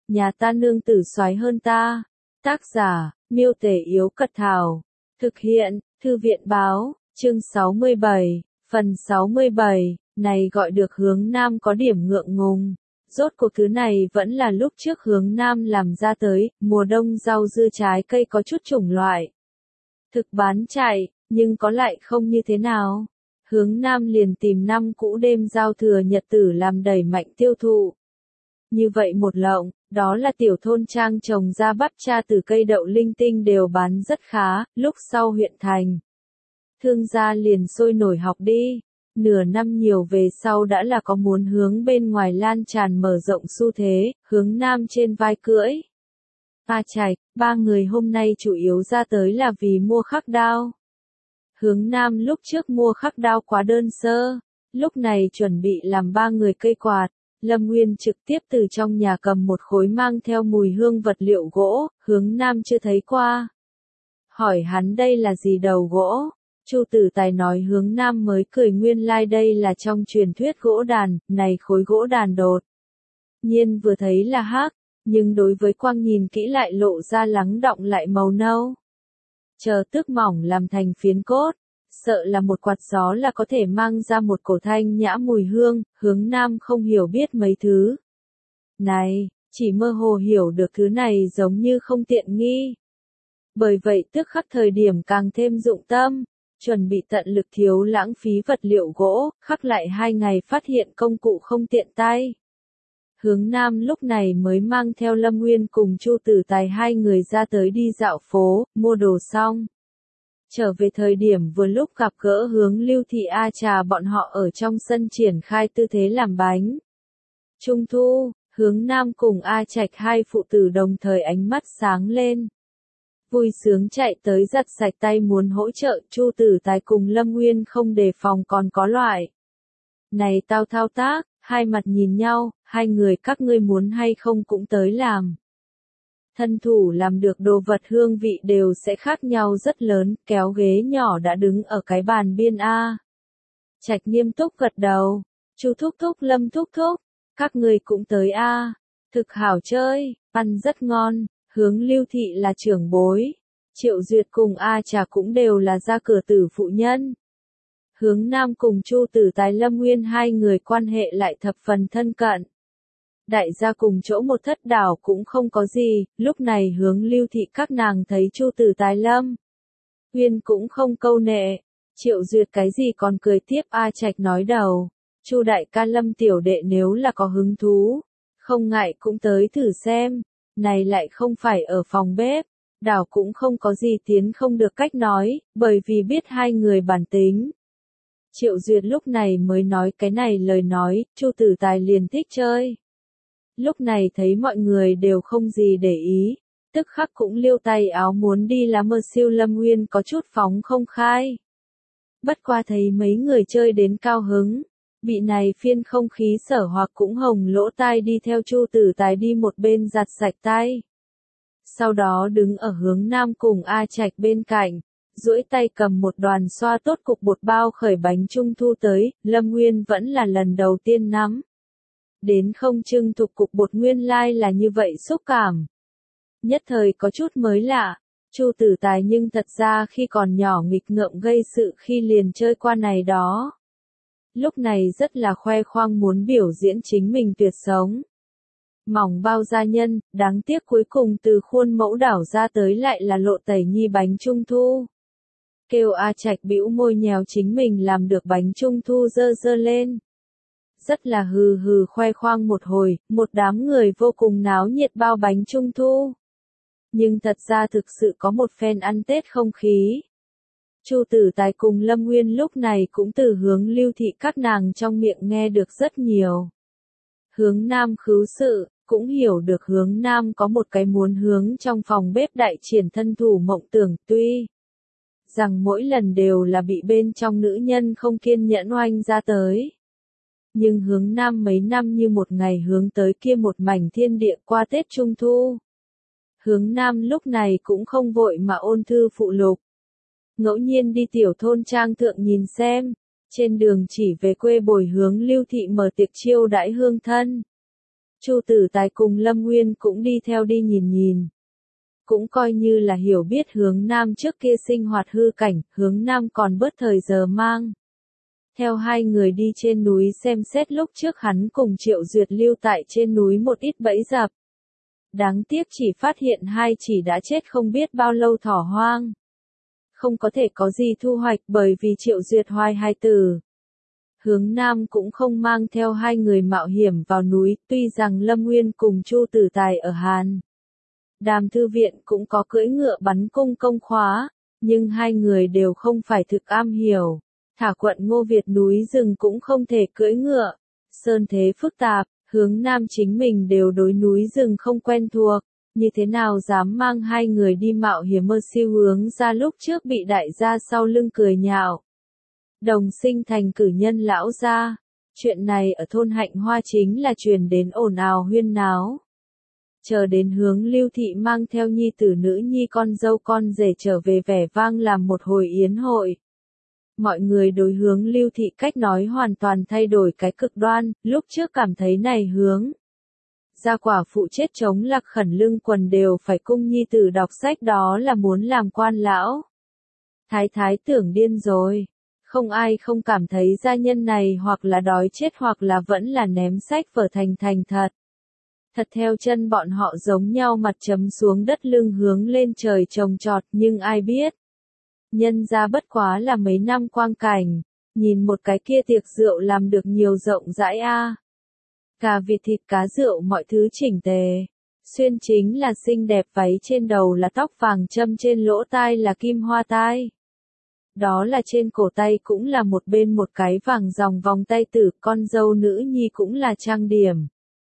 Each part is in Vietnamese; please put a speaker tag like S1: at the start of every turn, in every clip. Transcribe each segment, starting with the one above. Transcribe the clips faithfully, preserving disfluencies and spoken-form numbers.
S1: nhà ta nương tử soái hơn ta. Tác giả, Miêu Tể Yếu Cật Thảo. Thực hiện, Thư viện Báo, chương sáu mươi bảy, phần sáu mươi bảy, này gọi được hướng nam có điểm ngượng ngùng. Rốt cuộc thứ này vẫn là lúc trước hướng nam làm ra tới, mùa đông rau dưa trái cây có chút chủng loại. Thực bán chạy, nhưng có lại không như thế nào. Hướng nam liền tìm năm cũ đêm giao thừa nhật tử làm đẩy mạnh tiêu thụ. Như vậy một lộng, đó là tiểu thôn trang trồng ra bắp cha từ cây đậu linh tinh đều bán rất khá, lúc sau huyện thành. Thương gia liền sôi nổi học đi, nửa năm nhiều về sau đã là có muốn hướng bên ngoài lan tràn mở rộng xu thế, hướng nam trên vai cưỡi. A Trạch, ba người hôm nay chủ yếu ra tới là vì mua khắc đao. Hướng nam lúc trước mua khắc đao quá đơn sơ, lúc này chuẩn bị làm ba người cây quạt. Lâm Nguyên trực tiếp từ trong nhà cầm một khối mang theo mùi hương vật liệu gỗ, hướng nam chưa thấy qua. Hỏi hắn đây là gì đầu gỗ? Chu Tử Tài nói hướng nam mới cười nguyên lai like đây là trong truyền thuyết gỗ đàn, này khối gỗ đàn đột. Nhiên vừa thấy là hắc, nhưng đối với quang nhìn kỹ lại lộ ra lắng đọng lại màu nâu. Chờ tước mỏng làm thành phiến cốt. Sợ là một quạt gió là có thể mang ra một cổ thanh nhã mùi hương, hướng nam không hiểu biết mấy thứ. Này, chỉ mơ hồ hiểu được thứ này giống như không tiện nghi. Bởi vậy tức khắc thời điểm càng thêm dụng tâm, chuẩn bị tận lực thiếu lãng phí vật liệu gỗ, khắc lại hai ngày phát hiện công cụ không tiện tay. Hướng nam lúc này mới mang theo Lâm Nguyên cùng Chu Tử Tài hai người ra tới đi dạo phố, mua đồ xong. Trở về thời điểm vừa lúc gặp gỡ hướng Lưu Thị A Trà bọn họ ở trong sân triển khai tư thế làm bánh. Trung thu, hướng nam cùng A Trạch hai phụ tử đồng thời ánh mắt sáng lên. Vui sướng chạy tới giặt sạch tay muốn hỗ trợ, Chu Tử Tài cùng Lâm Nguyên không đề phòng còn có loại. Này tao thao tác, hai mặt nhìn nhau, hai người các ngươi muốn hay không cũng tới làm. Thân thủ làm được đồ vật hương vị đều sẽ khác nhau rất lớn, kéo ghế nhỏ đã đứng ở cái bàn biên A. Trạch nghiêm túc gật đầu, Chu thúc thúc Lâm thúc thúc, các người cũng tới A, thực hảo chơi, ăn rất ngon, hướng Lưu Thị là trưởng bối, Triệu Duyệt cùng A Trà cũng đều là gia cửa tử phụ nhân. Hướng nam cùng Chu Tử Tài Lâm Nguyên hai người quan hệ lại thập phần thân cận. Đại gia cùng chỗ một thất đảo cũng không có gì, lúc này hướng Lưu Thị các nàng thấy Chu Tử Tài Lâm Nguyên cũng không câu nệ, Triệu Duyệt cái gì còn cười tiếp. A Trạch nói đầu, Chu đại ca Lâm tiểu đệ nếu là có hứng thú, không ngại cũng tới thử xem, này lại không phải ở phòng bếp, đảo cũng không có gì tiến không được cách nói, bởi vì biết hai người bản tính. Triệu Duyệt lúc này mới nói cái này lời nói, Chu Tử Tài liền thích chơi. Lúc này thấy mọi người đều không gì để ý, tức khắc cũng liêu tay áo muốn đi lá mơ siêu. Lâm Nguyên có chút phóng không khai. Bất qua thấy mấy người chơi đến cao hứng, bị này phiên không khí sở hoặc cũng hồng lỗ tai đi theo Chu Tử Tài đi một bên giặt sạch tay. Sau đó đứng ở hướng nam cùng A Trạch bên cạnh, duỗi tay cầm một đoàn xoa tốt cục bột bao khởi bánh trung thu tới, Lâm Nguyên vẫn là lần đầu tiên nắm. Đến không trưng thục cục bột nguyên lai là như vậy xúc cảm. Nhất thời có chút mới lạ, Chu Tử Tài nhưng thật ra khi còn nhỏ nghịch ngợm gây sự khi liền chơi qua này đó. Lúc này rất là khoe khoang muốn biểu diễn chính mình tuyệt sống. Mỏng bao gia nhân, đáng tiếc cuối cùng từ khuôn mẫu đảo ra tới lại là lộ tẩy nhi bánh trung thu. Kêu A Trạch bĩu môi nhéo chính mình làm được bánh trung thu dơ dơ lên. Rất là hừ hừ khoe khoang một hồi, một đám người vô cùng náo nhiệt bao bánh trung thu. Nhưng thật ra thực sự có một phen ăn Tết không khí. Chu Tử Tài cùng Lâm Nguyên lúc này cũng từ hướng Lưu Thị các nàng trong miệng nghe được rất nhiều. Hướng nam khứu sự, cũng hiểu được hướng nam có một cái muốn hướng trong phòng bếp đại triển thân thủ mộng tưởng, tuy rằng mỗi lần đều là bị bên trong nữ nhân không kiên nhẫn oanh ra tới. Nhưng hướng nam mấy năm như một ngày hướng tới kia một mảnh thiên địa qua Tết Trung Thu. Hướng nam lúc này cũng không vội mà ôn thư phụ lục. Ngẫu nhiên đi tiểu thôn trang thượng nhìn xem, trên đường chỉ về quê bồi hướng Lưu Thị mở tiệc chiêu đãi hương thân. Chu Tử Tài cùng Lâm Nguyên cũng đi theo đi nhìn nhìn. Cũng coi như là hiểu biết Hướng Nam trước kia sinh hoạt hư cảnh, Hướng Nam còn bớt thời giờ mang. Theo hai người đi trên núi xem xét lúc trước hắn cùng Triệu Duyệt lưu tại trên núi một ít bẫy dập. Đáng tiếc chỉ phát hiện hai chỉ đã chết không biết bao lâu thỏ hoang. Không có thể có gì thu hoạch bởi vì Triệu Duyệt hoài hai tử. Hướng Nam cũng không mang theo hai người mạo hiểm vào núi, tuy rằng Lâm Nguyên cùng Chu Tử Tài ở Hàn. Đàm Thư Viện cũng có cưỡi ngựa bắn cung công khóa, nhưng hai người đều không phải thực am hiểu. Thả quận Ngô Việt núi rừng cũng không thể cưỡi ngựa. Sơn thế phức tạp, Hướng Nam chính mình đều đối núi rừng không quen thuộc, như thế nào dám mang hai người đi mạo hiểm mơ siêu hướng ra lúc trước bị đại gia sau lưng cười nhạo. Đồng sinh thành cử nhân lão gia. Chuyện này ở thôn Hạnh Hoa chính là truyền đến ồn ào huyên náo. Chờ đến Hướng Lưu Thị mang theo nhi tử nữ nhi con dâu con rể trở về vẻ vang làm một hồi yến hội. Mọi người đối Hướng Lưu Thị cách nói hoàn toàn thay đổi cái cực đoan, lúc trước cảm thấy này Hướng gia quả phụ chết chống lạc khẩn lưng quần đều phải cung nhi tử đọc sách đó là muốn làm quan lão. Thái thái tưởng điên rồi. Không ai không cảm thấy gia nhân này hoặc là đói chết hoặc là vẫn là ném sách vở thành thành thật. Thật theo chân bọn họ giống nhau mặt chấm xuống đất lưng hướng lên trời trồng trọt nhưng ai biết. Nhân ra bất quá là mấy năm quang cảnh, nhìn một cái kia tiệc rượu làm được nhiều rộng rãi a. Gà vịt thịt cá rượu mọi thứ chỉnh tề. Xuyên chính là xinh đẹp váy trên đầu là tóc vàng châm trên lỗ tai là kim hoa tai. Đó là trên cổ tay cũng là một bên một cái vàng dòng vòng tay tử, con dâu nữ nhi cũng là trang điểm.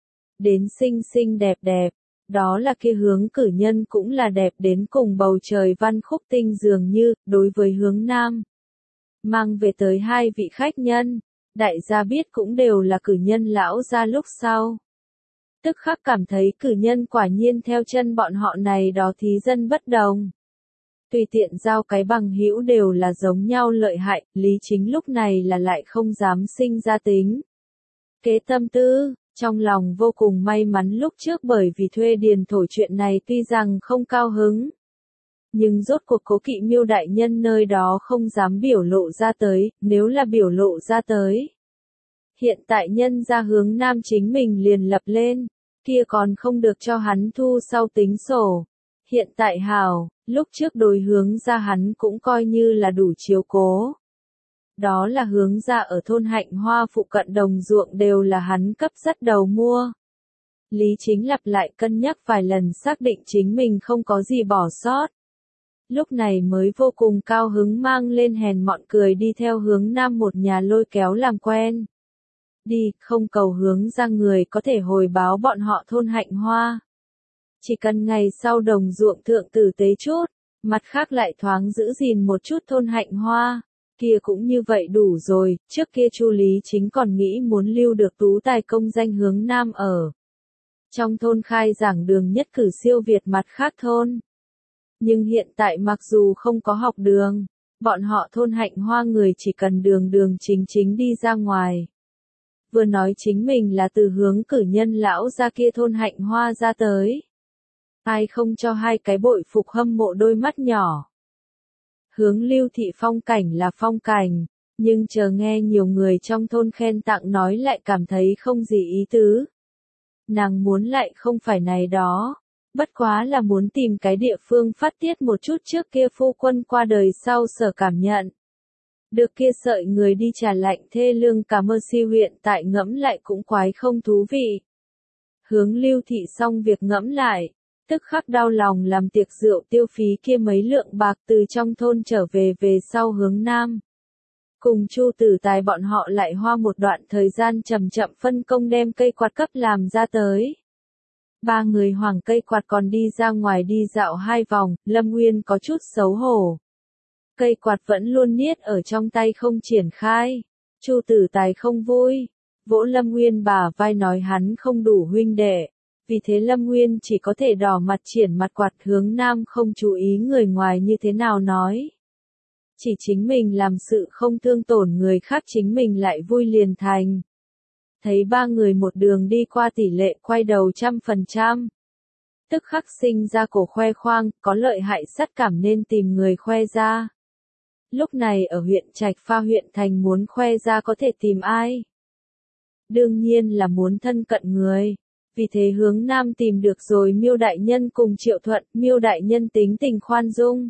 S1: Đến xinh xinh đẹp đẹp, đó là kia Hướng cử nhân cũng là đẹp đến cùng bầu trời văn khúc tinh dường như, đối với Hướng Nam. Mang về tới hai vị khách nhân, đại gia biết cũng đều là cử nhân lão gia lúc sau. Tức khắc cảm thấy cử nhân quả nhiên theo chân bọn họ này đó thí dân bất đồng. Tùy tiện giao cái bằng hữu đều là giống nhau lợi hại, Lý Chính lúc này là lại không dám sinh ra tính. Kế tâm tư, trong lòng vô cùng may mắn lúc trước bởi vì thuê điền thổi chuyện này tuy rằng không cao hứng. Nhưng rốt cuộc Cố Kỵ Miêu đại nhân nơi đó không dám biểu lộ ra tới, nếu là biểu lộ ra tới. Hiện tại nhân ra Hướng Nam chính mình liền lập lên, kia còn không được cho hắn thu sau tính sổ. Hiện tại hào, lúc trước đối Hướng ra hắn cũng coi như là đủ chiếu cố. Đó là Hướng ra ở thôn Hạnh Hoa phụ cận đồng ruộng đều là hắn cấp rất đầu mua. Lý Chính lặp lại cân nhắc vài lần xác định chính mình không có gì bỏ sót. Lúc này mới vô cùng cao hứng mang lên hèn mọn cười đi theo Hướng Nam một nhà lôi kéo làm quen. Đi, không cầu Hướng ra người có thể hồi báo bọn họ thôn Hạnh Hoa. Chỉ cần ngày sau đồng ruộng thượng tử tế chút, mặt khác lại thoáng giữ gìn một chút thôn Hạnh Hoa, kia cũng như vậy đủ rồi. Trước kia Chu Lý Chính còn nghĩ muốn lưu được tú tài công danh Hướng Nam ở trong thôn khai giảng đường nhất cử siêu việt mặt khác thôn. Nhưng hiện tại mặc dù không có học đường, bọn họ thôn Hạnh Hoa người chỉ cần đường đường chính chính đi ra ngoài. Vừa nói chính mình là từ Hướng cử nhân lão ra kia thôn Hạnh Hoa ra tới. Ai không cho hai cái bội phục hâm mộ đôi mắt nhỏ. Hướng Lưu Thị phong cảnh là phong cảnh, nhưng chờ nghe nhiều người trong thôn khen tặng nói lại cảm thấy không gì ý tứ. Nàng muốn lại không phải này đó, bất quá là muốn tìm cái địa phương phát tiết một chút trước kia phu quân qua đời sau sở cảm nhận. Được kia sợi người đi trả lạnh thê lương cả mơ si huyện tại ngẫm lại cũng quái không thú vị. Hướng Lưu Thị xong việc ngẫm lại, tức khắc đau lòng làm tiệc rượu tiêu phí kia mấy lượng bạc từ trong thôn trở về về sau Hướng Nam. Cùng Chu Tử Tài bọn họ lại hoa một đoạn thời gian chậm chậm phân công đem cây quạt cấp làm ra tới. Ba người hoàng cây quạt còn đi ra ngoài đi dạo hai vòng, Lâm Nguyên có chút xấu hổ. Cây quạt vẫn luôn niết ở trong tay không triển khai. Chu Tử Tài không vui, vỗ Lâm Nguyên bả vai nói hắn không đủ huynh đệ. Vì thế Lâm Nguyên chỉ có thể đỏ mặt triển mặt quạt Hướng Nam không chú ý người ngoài như thế nào nói. Chỉ chính mình làm sự không thương tổn người khác chính mình lại vui liền thành. thấy ba người một đường đi qua tỷ lệ quay đầu trăm phần trăm. Tức khắc sinh ra cổ khoe khoang, có lợi hại sắt cảm nên tìm người khoe ra. Lúc này ở huyện Trạch Pha huyện thành muốn khoe ra có thể tìm ai? Đương nhiên là muốn thân cận người. Vì thế hướng Nam tìm được rồi Miêu đại nhân cùng Triệu Thuận, Miêu đại nhân tính tình khoan dung.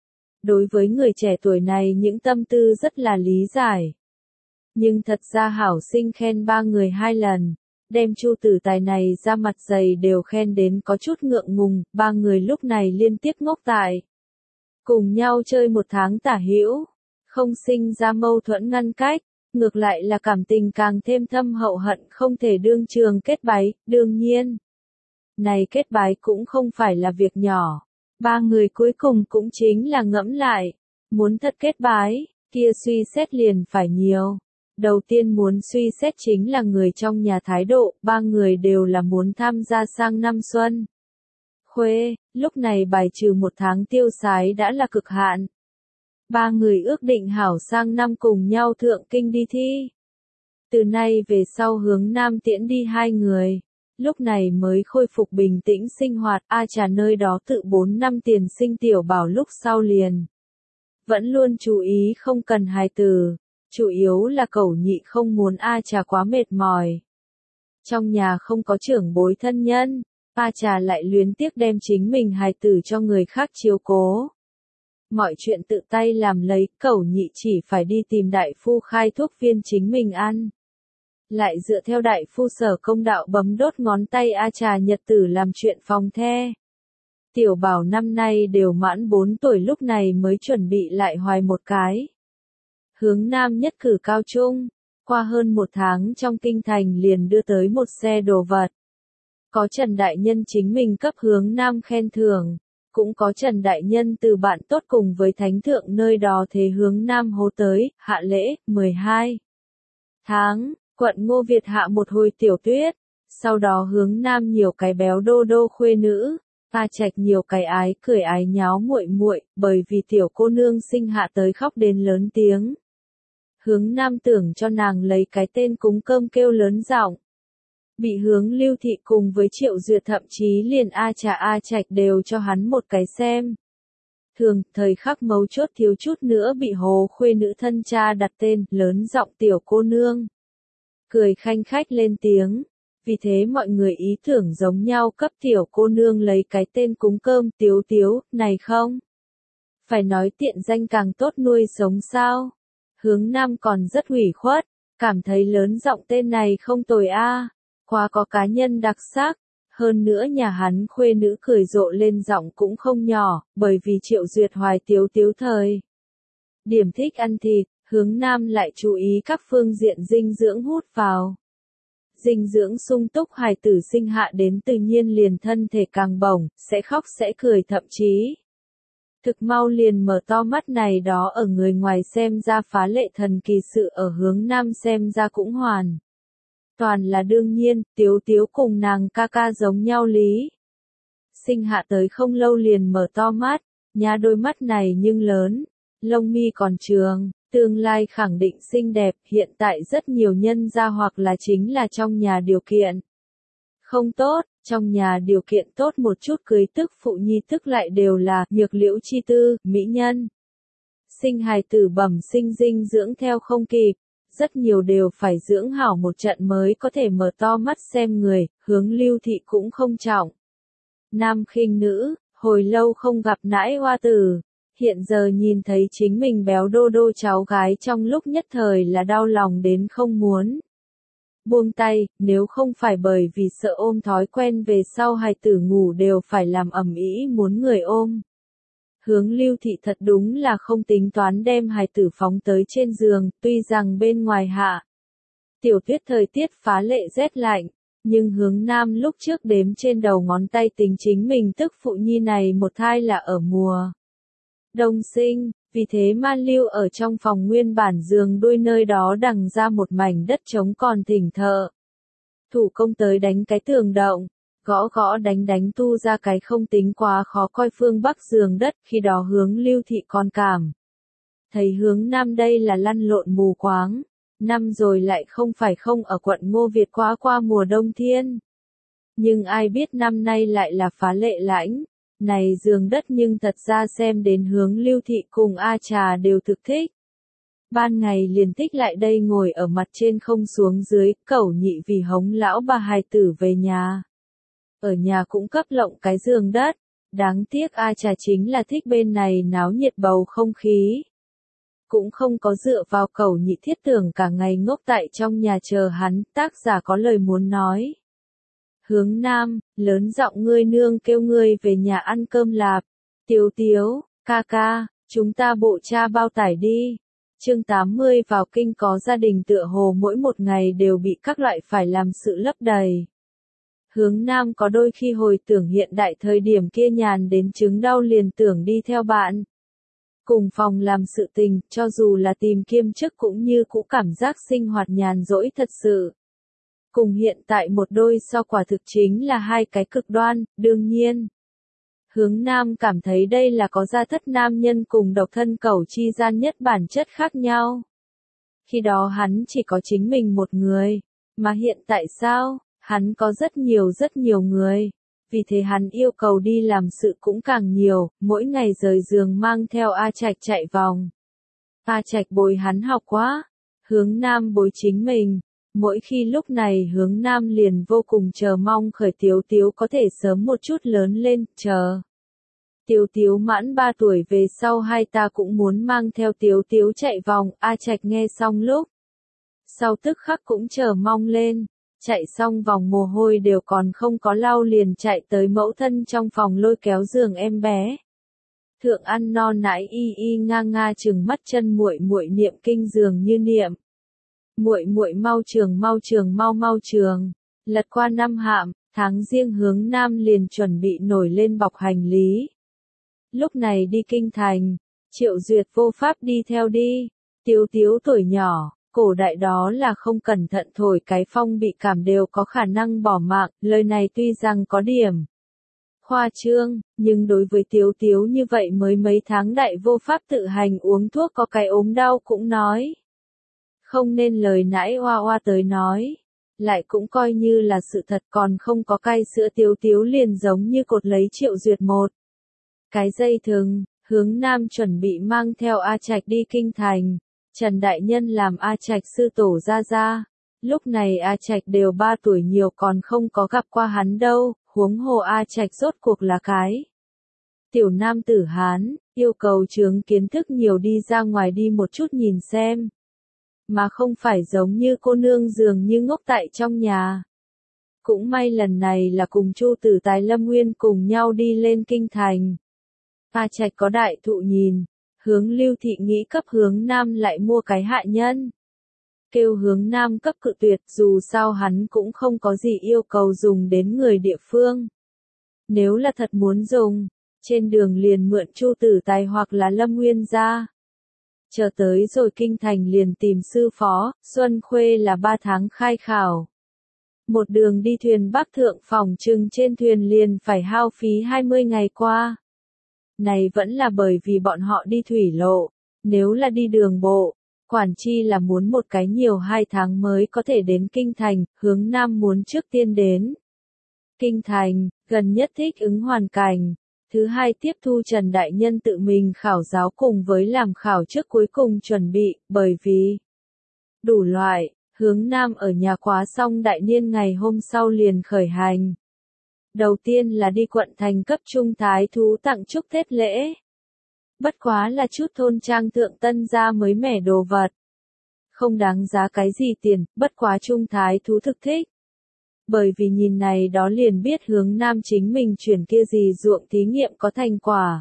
S1: Đối với người trẻ tuổi này những tâm tư rất là lý giải. Nhưng thật ra hảo sinh khen ba người hai lần, đem Chu Tử Tài này ra mặt dày đều khen đến có chút ngượng ngùng, ba người lúc này liên tiếp ngốc tại. Cùng nhau chơi một tháng tả hữu, không sinh ra mâu thuẫn ngăn cách, ngược lại là cảm tình càng thêm thâm hậu hận không thể đương trường kết bái, đương nhiên. Này kết bái cũng không phải là việc nhỏ, ba người cuối cùng cũng chính là ngẫm lại, muốn thật kết bái, kia suy xét liền phải nhiều. Đầu tiên muốn suy xét chính là người trong nhà thái độ, ba người đều là muốn tham gia sang năm xuân. Khuê, lúc này bài trừ một tháng tiêu sái đã là cực hạn. Ba người ước định hảo sang năm cùng nhau thượng kinh đi thi. Từ nay về sau hướng Nam tiễn đi hai người. Lúc này mới khôi phục bình tĩnh sinh hoạt, A Trà nơi đó tự bốn năm tiền sinh tiểu bảo lúc sau liền. Vẫn luôn chú ý không cần hài tử. Chủ yếu là cẩu nhị không muốn A Trà quá mệt mỏi. Trong nhà không có trưởng bối thân nhân, A Trà lại luyến tiếc đem chính mình hài tử cho người khác chiếu cố. Mọi chuyện tự tay làm lấy, cẩu nhị chỉ phải đi tìm đại phu khai thuốc viên chính mình ăn. Lại dựa theo đại phu sở công đạo bấm đốt ngón tay A Trà nhật tử làm chuyện phòng the. Tiểu bảo năm nay đều mãn bốn tuổi lúc này mới chuẩn bị lại hoài một cái. Hướng Nam nhất cử cao trung, qua hơn một tháng trong kinh thành liền đưa tới một xe đồ vật. Có Trần Đại Nhân chính mình cấp Hướng Nam khen thưởng, cũng có Trần Đại Nhân từ bạn tốt cùng với Thánh Thượng nơi đó thế Hướng Nam hô tới, hạ lễ, mười hai tháng, quận Ngô Việt hạ một hồi tiểu tuyết, sau đó Hướng Nam nhiều cái béo đô đô khuê nữ. A Trạch nhiều cái ái cười ái nháo muội muội, bởi vì tiểu cô nương sinh hạ tới khóc đến lớn tiếng. Hướng Nam tưởng cho nàng lấy cái tên cúng cơm kêu lớn giọng. Bị Hướng Lưu Thị cùng với Triệu Duyệt thậm chí liền A Trà A Trạch đều cho hắn một cái xem. Thường, thời khắc mấu chốt thiếu chút nữa bị hồ khuê nữ thân cha đặt tên, lớn giọng tiểu cô nương. Cười khanh khách lên tiếng. Vì thế mọi người ý tưởng giống nhau cấp tiểu cô nương lấy cái tên cúng cơm Tiếu Tiếu, này không? Phải nói tiện danh càng tốt nuôi sống sao? Hướng Nam còn rất ủy khuất, cảm thấy lớn giọng tên này không tồi a, quá có cá nhân đặc sắc. Hơn nữa nhà hắn khuê nữ cười rộ lên giọng cũng không nhỏ, bởi vì Triệu Duyệt hoài Tiếu Tiếu thời. Điểm thích ăn thịt, Hướng Nam lại chú ý các phương diện dinh dưỡng hút vào. Dinh dưỡng sung túc hài tử sinh hạ đến tự nhiên liền thân thể càng bổng, sẽ khóc sẽ cười thậm chí. Thực mau liền mở to mắt này đó ở người ngoài xem ra phá lệ thần kỳ sự ở Hướng Nam xem ra cũng hoàn. Toàn là đương nhiên, Tiếu Tiếu cùng nàng ca ca giống nhau lý. Sinh hạ tới không lâu liền mở to mắt, nhà đôi mắt này nhưng lớn, lông mi còn trường. Tương lai khẳng định xinh đẹp, hiện tại rất nhiều nhân gia hoặc là chính là trong nhà điều kiện không tốt, trong nhà điều kiện tốt một chút cưới tức phụ nhi tức lại đều là nhược liễu chi tư, mỹ nhân. Sinh hài tử bẩm sinh dinh dưỡng theo không kịp, rất nhiều đều phải dưỡng hảo một trận mới có thể mở to mắt xem người, Hướng Lưu Thị cũng không trọng. Nam khinh nữ, hồi lâu không gặp nãi hoa tử. Hiện giờ nhìn thấy chính mình béo đô đô cháu gái trong lúc nhất thời là đau lòng đến không muốn. Buông tay, nếu không phải bởi vì sợ ôm thói quen về sau hài tử ngủ đều phải làm ầm ĩ muốn người ôm. Hướng Lưu Thị thật đúng là không tính toán đem hài tử phóng tới trên giường, tuy rằng bên ngoài hạ. Tiểu tuyết thời tiết phá lệ rét lạnh, nhưng Hướng Nam lúc trước đếm trên đầu ngón tay tính chính mình tức phụ nhi này một thai là ở mùa đông sinh, vì thế Man Lưu ở trong phòng nguyên bản giường đuôi nơi đó đằng ra một mảnh đất trống còn thỉnh thợ. Thủ công tới đánh cái tường động, gõ gõ đánh đánh tu ra cái không tính quá khó coi phương bắc giường đất, khi đó Hướng Lưu Thị còn cảm. Thấy Hướng Nam đây là lăn lộn mù quáng, năm rồi lại không phải không ở quận Ngô Việt quá qua mùa đông thiên. Nhưng ai biết năm nay lại là phá lệ lãnh, này giường đất nhưng thật ra xem đến hướng Lưu Thị cùng A Trà đều thực thích. Ban ngày liền thích lại đây ngồi ở mặt trên không xuống dưới, cẩu nhị vì hống lão bà hài tử về nhà. Ở nhà cũng cấp lộng cái giường đất, đáng tiếc A Trà chính là thích bên này náo nhiệt bầu không khí. Cũng không có dựa vào cẩu nhị thiết tưởng cả ngày ngốc tại trong nhà chờ hắn, tác giả có lời muốn nói. Hướng Nam, lớn giọng ngươi nương kêu ngươi về nhà ăn cơm lạp. Tiếu tiếu, ca ca, chúng ta bộ cha bao tải đi. Chương tám mươi vào kinh có gia đình tựa hồ mỗi một ngày đều bị các loại phải làm sự lấp đầy. Hướng Nam có đôi khi hồi tưởng hiện đại thời điểm kia nhàn đến chứng đau liền tưởng đi theo bạn. Cùng phòng làm sự tình, cho dù là tìm kiêm chức cũng như cũ cảm giác sinh hoạt nhàn rỗi thật sự. Cùng hiện tại một đôi so quả thực chính là hai cái cực đoan, đương nhiên. Hướng Nam cảm thấy đây là có gia thất nam nhân cùng độc thân cẩu chi gian nhất bản chất khác nhau. Khi đó hắn chỉ có chính mình một người, mà hiện tại sao, hắn có rất nhiều rất nhiều người. Vì thế hắn yêu cầu đi làm sự cũng càng nhiều, mỗi ngày rời giường mang theo A Trạch chạy vòng. A Trạch bồi hắn học quá, Hướng Nam bồi chính mình. Mỗi khi lúc này Hướng Nam liền vô cùng chờ mong khởi Tiếu Tiếu có thể sớm một chút lớn lên, chờ. Tiếu Tiếu mãn ba tuổi về sau hai ta cũng muốn mang theo Tiếu Tiếu chạy vòng, A Trạch nghe xong lúc. Sau tức khắc cũng chờ mong lên, chạy xong vòng mồ hôi đều còn không có lau liền chạy tới mẫu thân trong phòng lôi kéo giường em bé. Thượng ăn no nãi y y nga nga chừng mắt chân muội muội niệm kinh dường như niệm. Muội muội mau trường mau trường mau mau trường, lật qua năm hạm, tháng riêng Hướng Nam liền chuẩn bị nổi lên bọc hành lý. Lúc này đi kinh thành, Triệu Duyệt vô pháp đi theo đi, Tiếu Tiếu tuổi nhỏ, cổ đại đó là không cẩn thận thổi cái phong bị cảm đều có khả năng bỏ mạng, lời này tuy rằng có điểm khoa trương, nhưng đối với Tiếu Tiếu như vậy mới mấy tháng đại vô pháp tự hành uống thuốc có cái ốm đau cũng nói. Không nên lời nãy Hoa Hoa tới nói, lại cũng coi như là sự thật còn không có cai sữa Tiếu Tiếu liền giống như cột lấy Triệu Duyệt một. Cái dây thừng, Hướng Nam chuẩn bị mang theo A Trạch đi kinh thành, Trần Đại Nhân làm A Trạch sư tổ ra ra, lúc này A Trạch đều ba tuổi nhiều còn không có gặp qua hắn đâu, huống hồ A Trạch rốt cuộc là cái. Tiểu nam tử Hán, yêu cầu chướng kiến thức nhiều đi ra ngoài đi một chút nhìn xem. Mà không phải giống như cô nương dường như ngốc tại trong nhà. Cũng may lần này là cùng Chu Tử Tài Lâm Nguyên cùng nhau đi lên kinh thành. A Trạch có đại thụ nhìn, Hướng Lưu Thị nghĩ cấp Hướng Nam lại mua cái hạ nhân. Kêu Hướng Nam cấp cự tuyệt dù sao hắn cũng không có gì yêu cầu dùng đến người địa phương. Nếu là thật muốn dùng, trên đường liền mượn Chu Tử Tài hoặc là Lâm Nguyên ra. Chờ tới rồi kinh thành liền tìm sư phó, Xuân Khuê là ba tháng khai khảo. Một đường đi thuyền bắc thượng phòng trừng trên thuyền liền phải hao phí hai mươi ngày qua. Này vẫn là bởi vì bọn họ đi thủy lộ, nếu là đi đường bộ, quản chi là muốn một cái nhiều hai tháng mới có thể đến kinh thành, Hướng Nam muốn trước tiên đến. Kinh thành, gần nhất thích ứng hoàn cảnh. Thứ hai tiếp thu Trần Đại Nhân tự mình khảo giáo cùng với làm khảo trước cuối cùng chuẩn bị, bởi vì đủ loại, Hướng Nam ở nhà quá xong đại niên ngày hôm sau liền khởi hành. Đầu tiên là đi quận thành cấp trung thái thú tặng chúc Tết lễ. Bất quá là chút thôn trang thượng tân ra mới mẻ đồ vật. Không đáng giá cái gì tiền, bất quá trung thái thú thực thích. Bởi vì nhìn này đó liền biết Hướng Nam chính mình chuyển kia gì ruộng thí nghiệm có thành quả.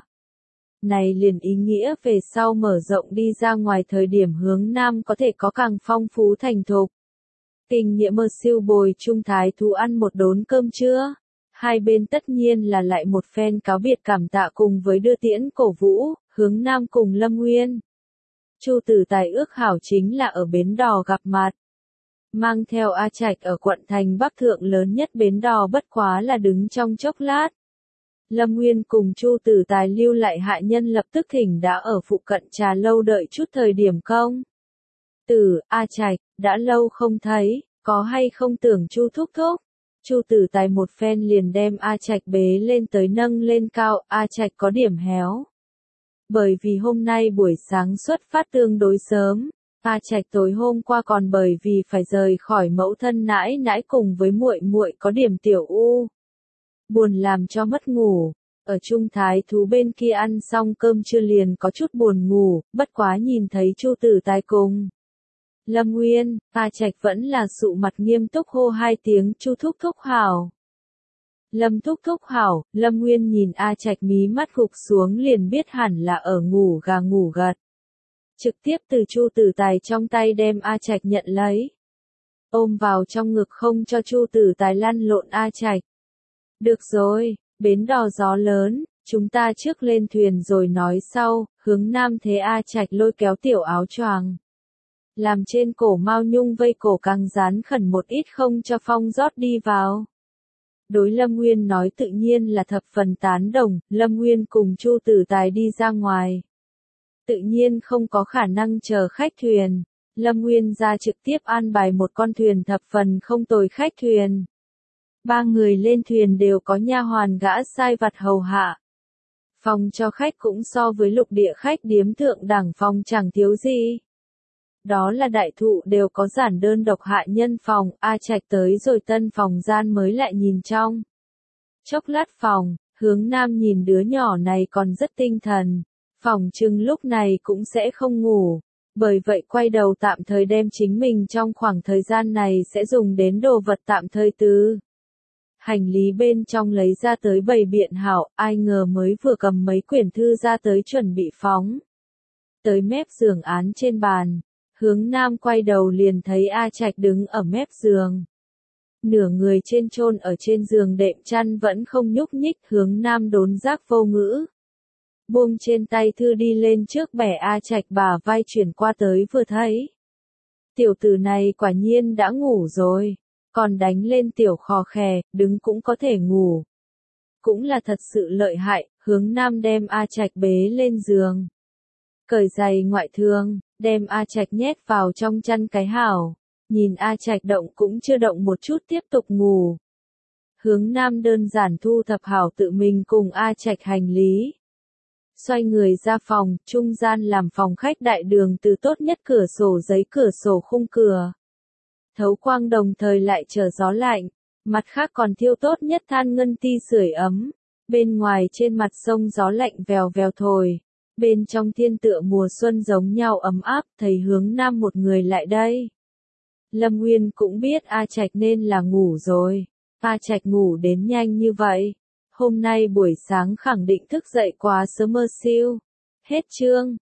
S1: Này liền ý nghĩa về sau mở rộng đi ra ngoài thời điểm Hướng Nam có thể có càng phong phú thành thục. Kinh nghĩa mơ siêu bồi trung thái thú ăn một đốn cơm trưa. Hai bên tất nhiên là lại một phen cáo biệt cảm tạ cùng với đưa tiễn cổ vũ, Hướng Nam cùng Lâm Nguyên. Chu Tử Tài ước hảo chính là ở bến đò gặp mặt. Mang theo A Trạch ở quận thành Bắc Thượng lớn nhất bến đò bất quá là đứng trong chốc lát. Lâm Nguyên cùng Chu Tử Tài lưu lại hạ nhân lập tức thỉnh đã ở phụ cận trà lâu đợi chút thời điểm công. Tử, A Trạch, đã lâu không thấy, có hay không tưởng Chu thúc thúc. Chu Tử Tài một phen liền đem A Trạch bế lên tới nâng lên cao, A Trạch có điểm héo. Bởi vì hôm nay buổi sáng xuất phát tương đối sớm, A Trạch tối hôm qua còn bởi vì phải rời khỏi mẫu thân nãi nãi cùng với muội muội có điểm tiểu u. Buồn làm cho mất ngủ. Ở Trung Thái Thú bên kia ăn xong cơm trưa liền có chút buồn ngủ, bất quá nhìn thấy Chu Tử Tài cùng Lâm Nguyên, A Trạch vẫn là sụ mặt nghiêm túc hô hai tiếng Chu thúc thúc hảo. Lâm thúc thúc hảo, Lâm Nguyên nhìn A Trạch mí mắt gục xuống liền biết hẳn là ở ngủ gà ngủ gật. Trực tiếp từ Chu Tử Tài trong tay đem A Trạch nhận lấy. Ôm vào trong ngực không cho Chu Tử Tài lăn lộn A Trạch. Được rồi, bến đò gió lớn, chúng ta trước lên thuyền rồi nói sau, hướng nam thế A Trạch lôi kéo tiểu áo choàng. Làm trên cổ Mao Nhung vây cổ càng dán khẩn một ít không cho phong rót đi vào. Đối Lâm Nguyên nói tự nhiên là thập phần tán đồng, Lâm Nguyên cùng Chu Tử Tài đi ra ngoài. Tự nhiên không có khả năng chờ khách thuyền. Lâm Nguyên ra trực tiếp an bài một con thuyền thập phần không tồi khách thuyền. Ba người lên thuyền đều có nha hoàn gã sai vặt hầu hạ. Phòng cho khách cũng so với lục địa khách điếm thượng đẳng phòng chẳng thiếu gì. Đó là đại thụ đều có giản đơn độc hạ nhân phòng, A Trạch tới rồi tân phòng gian mới lại nhìn trong. Chốc lát phòng, hướng nam nhìn đứa nhỏ này còn rất tinh thần, phòng chừng lúc này cũng sẽ không ngủ, bởi vậy quay đầu tạm thời đem chính mình trong khoảng thời gian này sẽ dùng đến đồ vật tạm thời từ hành lý bên trong lấy ra tới bày biện hảo, ai ngờ mới vừa cầm mấy quyển thư ra tới chuẩn bị phóng. Tới mép giường án trên bàn. Hướng nam quay đầu liền thấy A Trạch đứng ở mép giường. Nửa người trên chôn ở trên giường đệm chăn vẫn không nhúc nhích, hướng nam đốn giác vô ngữ. Buông trên tay thư đi lên trước bẻ A Trạch bả vai chuyển qua tới vừa thấy. Tiểu tử này quả nhiên đã ngủ rồi, còn đánh lên tiểu khò khè, đứng cũng có thể ngủ. Cũng là thật sự lợi hại, hướng nam đem A Trạch bế lên giường. Cởi giày ngoại thương, đem A Trạch nhét vào trong chăn cái hảo, nhìn A Trạch động cũng chưa động một chút tiếp tục ngủ. Hướng nam đơn giản thu thập hảo tự mình cùng A Trạch hành lý. Xoay người ra phòng, trung gian làm phòng khách đại đường từ tốt nhất cửa sổ giấy cửa sổ khung cửa. Thấu quang đồng thời lại trở gió lạnh, mặt khác còn thiêu tốt nhất than ngân ti sưởi ấm, bên ngoài trên mặt sông gió lạnh vèo vèo thổi. Bên trong thiên tựa mùa xuân giống nhau ấm áp, thầy hướng nam một người lại đây. Lâm Nguyên cũng biết A Trạch nên là ngủ rồi. A Trạch ngủ đến nhanh như vậy. Hôm nay buổi sáng khẳng định thức dậy quá sớm mơ siêu. Hết chương.